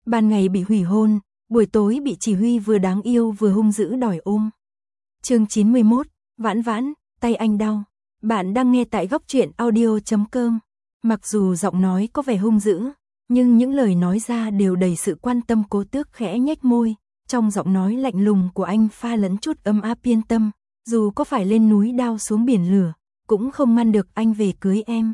ban ngày bị hủy hôn, buổi tối bị chỉ huy vừa đáng yêu vừa hung dữ đòi ôm. Chương 91, Vãn Vãn, tay anh đau. Bạn đang nghe tại góc truyện audio.com. Mặc dù giọng nói có vẻ hung dữ, nhưng những lời nói ra đều đầy sự quan tâm. Cố Tước khẽ nhếch môi, trong giọng nói lạnh lùng của anh pha lẫn chút ấm áp yên tâm, dù có phải lên núi đao xuống biển lửa, cũng không ngăn được anh về cưới em.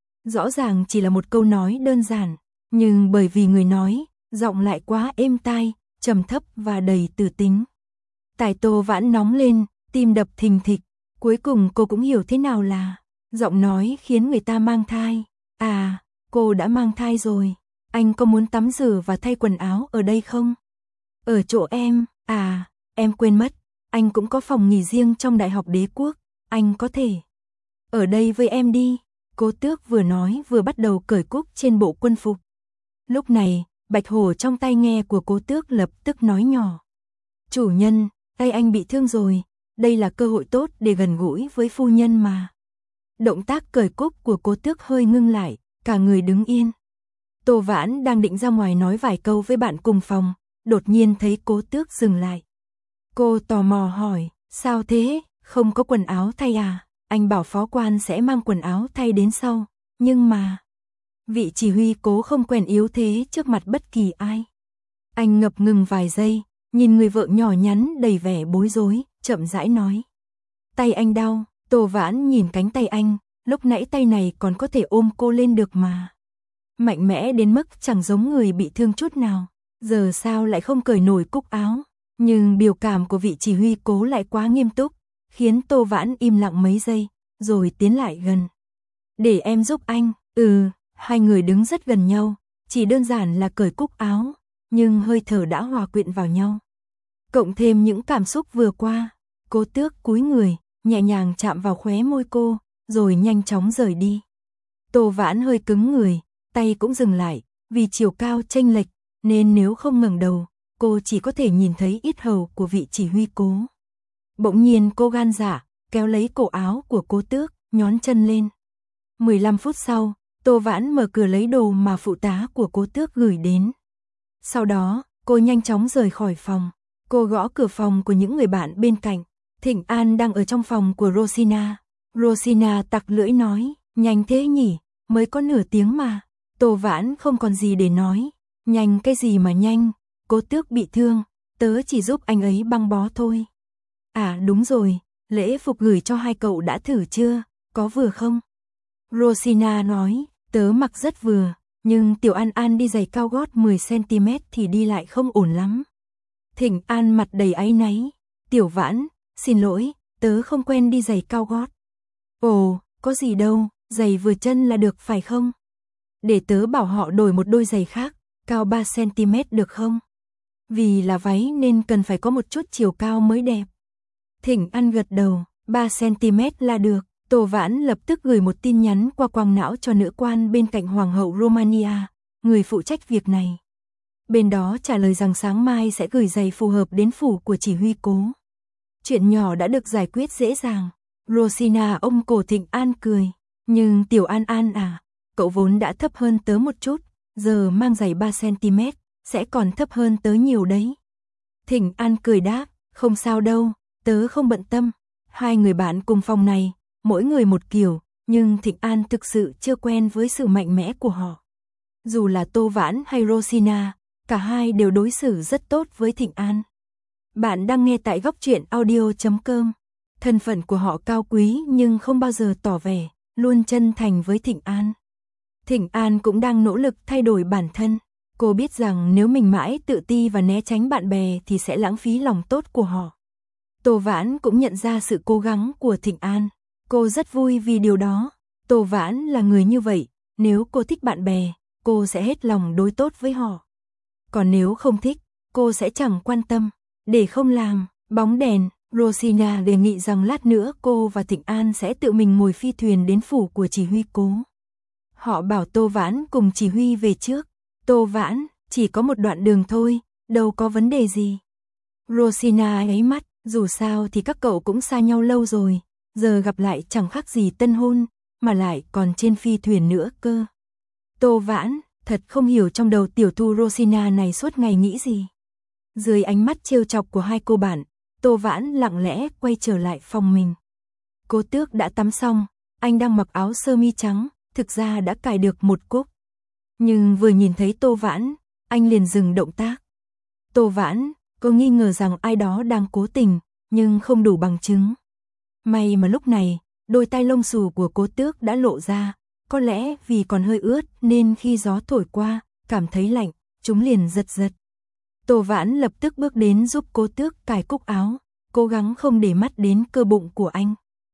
Rõ ràng chỉ là một câu nói đơn giản, nhưng bởi vì người nói, giọng lại quá êm tai, trầm thấp và đầy từ tính. Tai Tô Vãn nóng lên, tim đập thình thịch, cuối cùng cô cũng hiểu thế nào là giọng nói khiến người ta mang thai. À, cô đã mang thai rồi, anh có muốn tắm rửa và thay quần áo ở đây không? Ở chỗ em, à, em quên mất, anh cũng có phòng nghỉ riêng trong Đại học Đế Quốc, anh có thể ở đây với em đi. Cố Tước vừa nói vừa bắt đầu cởi cúc trên bộ quân phục. Lúc này, Bạch Hổ trong tai nghe của Cố Tước lập tức nói nhỏ: chủ nhân, tay anh bị thương rồi, đây là cơ hội tốt để gần gũi với phu nhân mà. Động tác cởi cúc của Cố Tước hơi ngưng lại, cả người đứng yên. Tô Vãn đang định ra ngoài nói vài câu với bạn cùng phòng, đột nhiên thấy Cố Tước dừng lại. Cô tò mò hỏi, sao thế, không có quần áo thay à? Anh bảo phó quan sẽ mang quần áo thay đến sau, nhưng mà vị chỉ huy Cố không quen yếu thế trước mặt bất kỳ ai. Anh ngập ngừng vài giây, nhìn người vợ nhỏ nhắn đầy vẻ bối rối, chậm rãi nói: tay anh đau. Tô Vãn nhìn cánh tay anh, lúc nãy tay này còn có thể ôm cô lên được mà. Mạnh mẽ đến mức chẳng giống người bị thương chút nào, giờ sao lại không cởi nổi cúc áo. Nhưng biểu cảm của vị chỉ huy Cố lại quá nghiêm túc, khiến Tô Vãn im lặng mấy giây, rồi tiến lại gần. Để em giúp anh. Hai người đứng rất gần nhau, chỉ đơn giản là cởi cúc áo, nhưng hơi thở đã hòa quyện vào nhau. Cộng thêm những cảm xúc vừa qua, Cố Tước cúi người, nhẹ nhàng chạm vào khóe môi cô, rồi nhanh chóng rời đi. Tô Vãn hơi cứng người, tay cũng dừng lại, vì chiều cao chênh lệch, nên nếu không ngẩng đầu, cô chỉ có thể nhìn thấy yết hầu của vị chỉ huy Cố. Bỗng nhiên cô gan dạ, kéo lấy cổ áo của Cố Tước, nhón chân lên. 15 phút sau, Tô Vãn mở cửa lấy đồ mà phụ tá của Cố Tước gửi đến. Sau đó, cô nhanh chóng rời khỏi phòng. Cô gõ cửa phòng của những người bạn bên cạnh. Thịnh An đang ở trong phòng của Rosina. Rosina tặc lưỡi nói, nhanh thế nhỉ, mới có nửa tiếng mà. Tô Vãn không còn gì để nói. Nhanh cái gì mà nhanh, Cố Tước bị thương, tớ chỉ giúp anh ấy băng bó thôi. À đúng rồi, lễ phục gửi cho hai cậu đã thử chưa, có vừa không? Rosina nói, tớ mặc rất vừa, nhưng Tiểu An An đi giày cao gót 10cm thì đi lại không ổn lắm. Thịnh An mặt đầy áy náy, Tiểu Vãn, xin lỗi, tớ không quen đi giày cao gót. Ồ, có gì đâu, giày vừa chân là được phải không? Để tớ bảo họ đổi một đôi giày khác, cao 3cm được không? Vì là váy nên cần phải có một chút chiều cao mới đẹp. Thịnh An gật đầu, 3cm là được. Tô Vãn lập tức gửi một tin nhắn qua quang não cho nữ quan bên cạnh Hoàng hậu Romania, người phụ trách việc này. Bên đó trả lời rằng sáng mai sẽ gửi giày phù hợp đến phủ của chỉ huy Cố. Chuyện nhỏ đã được giải quyết dễ dàng. Rosina ôm cổ Thịnh An cười. Nhưng Tiểu An An à, cậu vốn đã thấp hơn tớ một chút, giờ mang giày 3cm, sẽ còn thấp hơn tớ nhiều đấy. Thịnh An cười đáp, không sao đâu, tớ không bận tâm. Hai người bạn cùng phòng này, mỗi người một kiểu, nhưng Thịnh An thực sự chưa quen với sự mạnh mẽ của họ. Dù là Tô Vãn hay Rosina, cả hai đều đối xử rất tốt với Thịnh An. Bạn đang nghe tại góc truyện audio.com. Thân phận của họ cao quý nhưng không bao giờ tỏ vẻ, luôn chân thành với Thịnh An. Thịnh An cũng đang nỗ lực thay đổi bản thân. Cô biết rằng nếu mình mãi tự ti và né tránh bạn bè thì sẽ lãng phí lòng tốt của họ. Tô Vãn cũng nhận ra sự cố gắng của Thịnh An. Cô rất vui vì điều đó. Tô Vãn là người như vậy, nếu cô thích bạn bè, cô sẽ hết lòng đối tốt với họ. Còn nếu không thích, cô sẽ chẳng quan tâm. Để không làm bóng đèn, Rosina đề nghị rằng lát nữa cô và Thịnh An sẽ tự mình ngồi phi thuyền đến phủ của chỉ huy Cố. Họ bảo Tô Vãn cùng chỉ huy về trước. Tô Vãn, chỉ có một đoạn đường thôi, đâu có vấn đề gì. Rosina ấy mắt, dù sao thì các cậu cũng xa nhau lâu rồi, giờ gặp lại chẳng khác gì tân hôn, mà lại còn trên phi thuyền nữa cơ. Tô Vãn, thật không hiểu trong đầu tiểu thư Rosina này suốt ngày nghĩ gì. Dưới ánh mắt trêu chọc của hai cô bạn, Tô Vãn lặng lẽ quay trở lại phòng mình. Cố Tước đã tắm xong, anh đang mặc áo sơ mi trắng, thực ra đã cài được một cúc. Nhưng vừa nhìn thấy Tô Vãn, anh liền dừng động tác. Tô Vãn, cô nghi ngờ rằng ai đó đang cố tình, nhưng không đủ bằng chứng. May mà lúc này, đôi tai lông xù của Cố Tước đã lộ ra, có lẽ vì còn hơi ướt nên khi gió thổi qua, cảm thấy lạnh, chúng liền giật giật. Tô Vãn lập tức bước đến giúp Cố Tước cài cúc áo, cố gắng không để mắt đến cơ bụng của anh.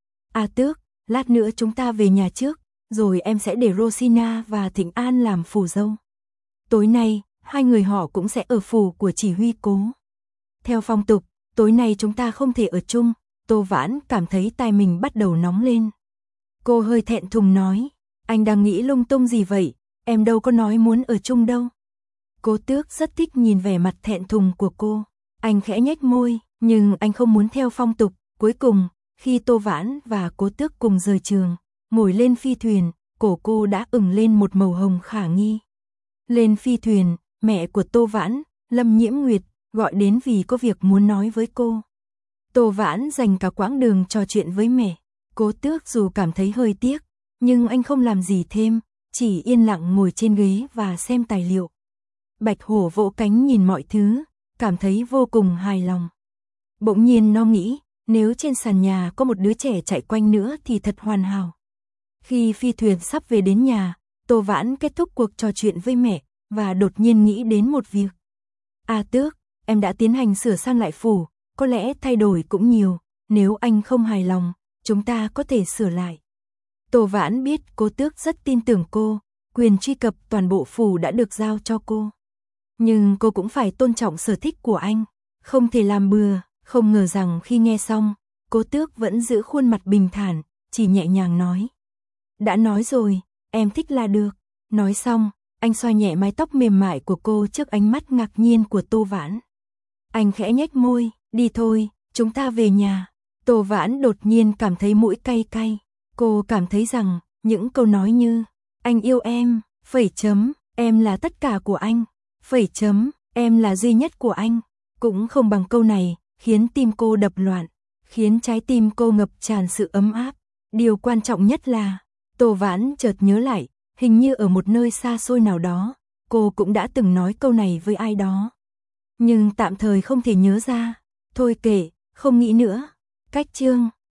À Tước, lát nữa chúng ta về nhà trước, rồi em sẽ để Rosina và Thịnh An làm phù dâu. Tối nay, hai người họ cũng sẽ ở phủ của chỉ huy Cố. Theo phong tục, tối nay chúng ta không thể ở chung. Tô Vãn cảm thấy tai mình bắt đầu nóng lên. Cô hơi thẹn thùng nói, anh đang nghĩ lung tung gì vậy, em đâu có nói muốn ở chung đâu. Cố Tước rất thích nhìn vẻ mặt thẹn thùng của cô. Anh khẽ nhếch môi, nhưng anh không muốn theo phong tục. Cuối cùng, khi Tô Vãn và Cố Tước cùng rời trường, ngồi lên phi thuyền, cổ cô đã ửng lên một màu hồng khả nghi. Lên phi thuyền, mẹ của Tô Vãn, Lâm Nhiễm Nguyệt, gọi đến vì có việc muốn nói với cô. Tô Vãn dành cả quãng đường trò chuyện với mẹ. Cố Tước dù cảm thấy hơi tiếc, nhưng anh không làm gì thêm, chỉ yên lặng ngồi trên ghế và xem tài liệu. Bạch Hổ vỗ cánh nhìn mọi thứ, cảm thấy vô cùng hài lòng. Bỗng nhiên nó nghĩ, nếu trên sàn nhà có một đứa trẻ chạy quanh nữa thì thật hoàn hảo. Khi phi thuyền sắp về đến nhà, Tô Vãn kết thúc cuộc trò chuyện với mẹ, và đột nhiên nghĩ đến một việc. À Tước, em đã tiến hành sửa sang lại phủ, có lẽ thay đổi cũng nhiều, nếu anh không hài lòng, chúng ta có thể sửa lại. Tô Vãn biết Cố Tước rất tin tưởng cô, quyền truy cập toàn bộ phủ đã được giao cho cô. Nhưng cô cũng phải tôn trọng sở thích của anh, không thể làm bừa. Không ngờ rằng khi nghe xong, Cố Tước vẫn giữ khuôn mặt bình thản, chỉ nhẹ nhàng nói. Đã nói rồi, em thích là được. Nói xong, anh xoa nhẹ mái tóc mềm mại của cô trước ánh mắt ngạc nhiên của Tô Vãn. Anh khẽ nhếch môi, đi thôi, chúng ta về nhà. Tô Vãn đột nhiên cảm thấy mũi cay cay. Cô cảm thấy rằng, những câu nói như, anh yêu em, phẩy chấm, em là tất cả của anh, phẩy chấm, em là duy nhất của anh, cũng không bằng câu này, khiến tim cô đập loạn, khiến trái tim cô ngập tràn sự ấm áp. Điều quan trọng nhất là, Tô Vãn chợt nhớ lại, hình như ở một nơi xa xôi nào đó, cô cũng đã từng nói câu này với ai đó. Nhưng tạm thời không thể nhớ ra. Thôi kệ, không nghĩ nữa. Cách chương